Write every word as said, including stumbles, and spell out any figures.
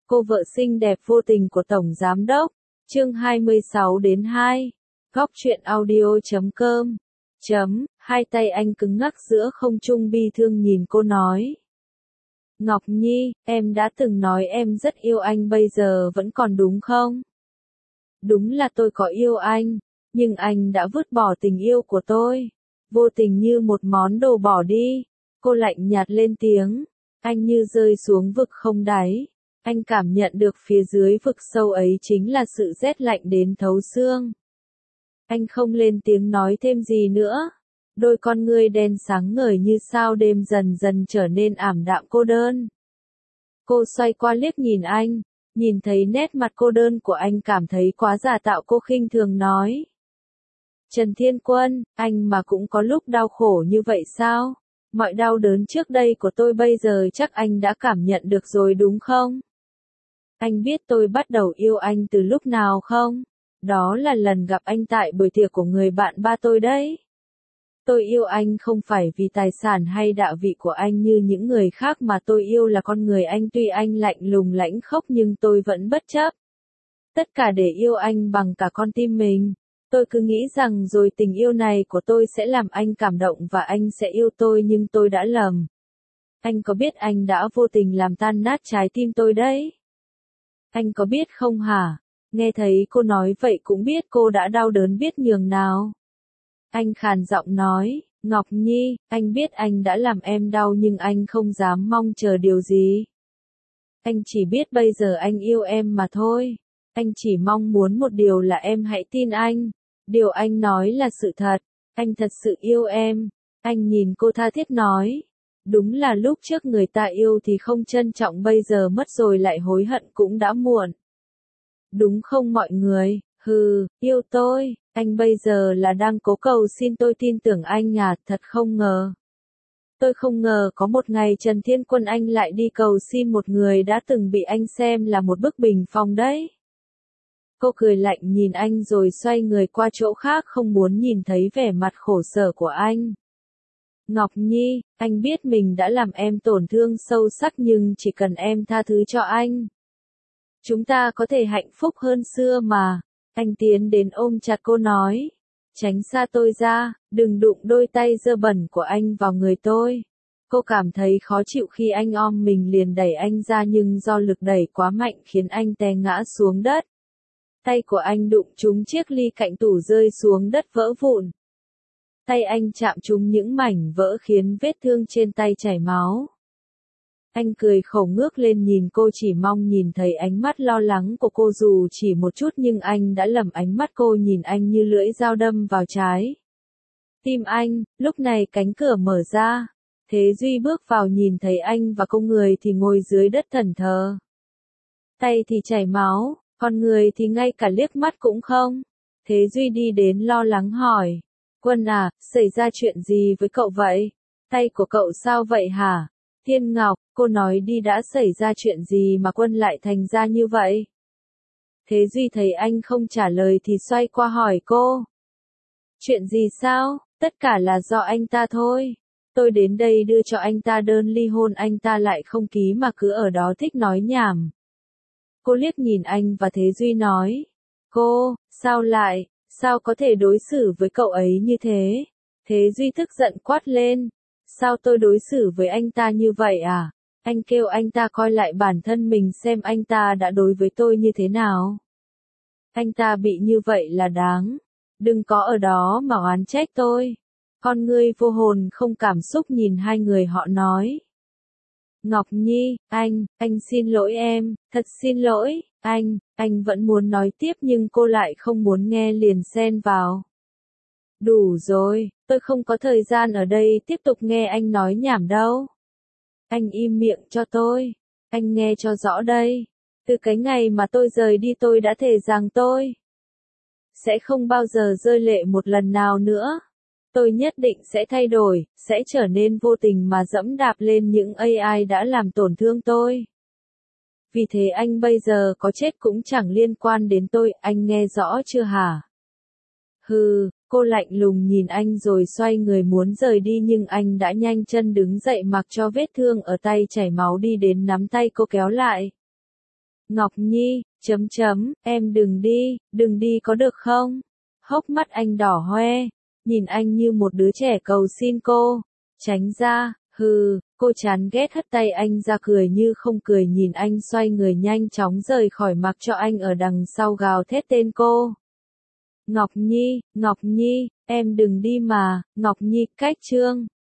Cô vợ xinh đẹp vô tình của Tổng Giám Đốc, chương hai mươi sáu đến hai. Góc truyện audio chấm com. Chấm, hai tay anh cứng ngắc giữa không trung bi thương nhìn cô nói. Ngọc Nhi, em đã từng nói em rất yêu anh, bây giờ vẫn còn đúng không? Đúng là tôi có yêu anh, nhưng anh đã vứt bỏ tình yêu của tôi. Vô tình như một món đồ bỏ đi. Cô lạnh nhạt lên tiếng. Anh như rơi xuống vực không đáy. Anh cảm nhận được phía dưới vực sâu ấy chính là sự rét lạnh đến thấu xương. Anh không lên tiếng nói thêm gì nữa. Đôi con ngươi đen sáng ngời như sao đêm dần dần trở nên ảm đạm cô đơn. Cô xoay qua liếc nhìn anh, nhìn thấy nét mặt cô đơn của anh cảm thấy quá giả tạo, cô khinh thường nói. Trần Thiên Quân, anh mà cũng có lúc đau khổ như vậy sao? Mọi đau đớn trước đây của tôi bây giờ chắc anh đã cảm nhận được rồi đúng không? Anh biết tôi bắt đầu yêu anh từ lúc nào không? Đó là lần gặp anh tại buổi tiệc của người bạn ba tôi đấy. Tôi yêu anh không phải vì tài sản hay đạo vị của anh như những người khác, mà tôi yêu là con người anh. Tuy anh lạnh lùng lãnh khốc nhưng tôi vẫn bất chấp. Tất cả để yêu anh bằng cả con tim mình. Tôi cứ nghĩ rằng rồi tình yêu này của tôi sẽ làm anh cảm động và anh sẽ yêu tôi, nhưng tôi đã lầm. Anh có biết anh đã vô tình làm tan nát trái tim tôi đấy? Anh có biết không hả? Nghe thấy cô nói vậy cũng biết cô đã đau đớn biết nhường nào. Anh khàn giọng nói, Ngọc Nhi, anh biết anh đã làm em đau nhưng anh không dám mong chờ điều gì. Anh chỉ biết bây giờ anh yêu em mà thôi. Anh chỉ mong muốn một điều là em hãy tin anh. Điều anh nói là sự thật. Anh thật sự yêu em. Anh nhìn cô tha thiết nói. Đúng là lúc trước người ta yêu thì không trân trọng, bây giờ mất rồi lại hối hận cũng đã muộn. Đúng không mọi người? Hừ, yêu tôi, anh bây giờ là đang cố cầu xin tôi tin tưởng anh à, thật không ngờ. Tôi không ngờ có một ngày Trần Thiên Quân anh lại đi cầu xin một người đã từng bị anh xem là một bức bình phong đấy. Cô cười lạnh nhìn anh rồi xoay người qua chỗ khác, không muốn nhìn thấy vẻ mặt khổ sở của anh. Ngọc Nhi, anh biết mình đã làm em tổn thương sâu sắc nhưng chỉ cần em tha thứ cho anh. Chúng ta có thể hạnh phúc hơn xưa mà. Anh tiến đến ôm chặt cô nói. Tránh xa tôi ra, đừng đụng đôi tay dơ bẩn của anh vào người tôi. Cô cảm thấy khó chịu khi anh ôm mình liền đẩy anh ra, nhưng do lực đẩy quá mạnh khiến anh té ngã xuống đất. Tay của anh đụng trúng chiếc ly cạnh tủ rơi xuống đất vỡ vụn. Tay anh chạm trúng những mảnh vỡ khiến vết thương trên tay chảy máu. Anh cười khổ ngước lên nhìn cô, chỉ mong nhìn thấy ánh mắt lo lắng của cô dù chỉ một chút, nhưng anh đã lầm. Ánh mắt cô nhìn anh như lưỡi dao đâm vào trái tim anh. Lúc này cánh cửa mở ra. Thế Duy bước vào, nhìn thấy anh và cô, người thì ngồi dưới đất thẫn thờ. Tay thì chảy máu, còn người thì ngay cả liếc mắt cũng không. Thế Duy đi đến lo lắng hỏi. Quân à, xảy ra chuyện gì với cậu vậy? Tay của cậu sao vậy hả? Thiên Ngọc, cô nói đi, đã xảy ra chuyện gì mà Quân lại thành ra như vậy? Thế Duy thấy anh không trả lời thì xoay qua hỏi cô. Chuyện gì sao? Tất cả là do anh ta thôi. Tôi đến đây đưa cho anh ta đơn ly hôn, anh ta lại không ký mà cứ ở đó thích nói nhảm. Cô liếc nhìn anh và Thế Duy nói. Cô, sao lại, sao có thể đối xử với cậu ấy như thế? Thế Duy tức giận quát lên. Sao tôi đối xử với anh ta như vậy à? Anh kêu anh ta coi lại bản thân mình xem anh ta đã đối với tôi như thế nào. Anh ta bị như vậy là đáng. Đừng có ở đó mà oán trách tôi. Con ngươi vô hồn không cảm xúc nhìn hai người họ nói. Ngọc Nhi, anh, anh xin lỗi em, thật xin lỗi, anh, anh vẫn muốn nói tiếp nhưng cô lại không muốn nghe liền xen vào. Đủ rồi, tôi không có thời gian ở đây tiếp tục nghe anh nói nhảm đâu. Anh im miệng cho tôi, anh nghe cho rõ đây. Từ cái ngày mà tôi rời đi tôi đã thề rằng tôi sẽ không bao giờ rơi lệ một lần nào nữa. Tôi nhất định sẽ thay đổi, sẽ trở nên vô tình mà dẫm đạp lên những ai đã làm tổn thương tôi. Vì thế anh bây giờ có chết cũng chẳng liên quan đến tôi, anh nghe rõ chưa hả? Hừ, cô lạnh lùng nhìn anh rồi xoay người muốn rời đi, nhưng anh đã nhanh chân đứng dậy mặc cho vết thương ở tay chảy máu đi đến nắm tay cô kéo lại. Ngọc Nhi, chấm chấm, em đừng đi, đừng đi có được không? Hốc mắt anh đỏ hoe, nhìn anh như một đứa trẻ cầu xin cô. Tránh ra, hừ, cô chán ghét hất tay anh ra cười như không cười nhìn anh xoay người nhanh chóng rời khỏi mặc cho anh ở đằng sau gào thét tên cô. Ngọc Nhi, Ngọc Nhi, em đừng đi mà, Ngọc Nhi, cách Trương.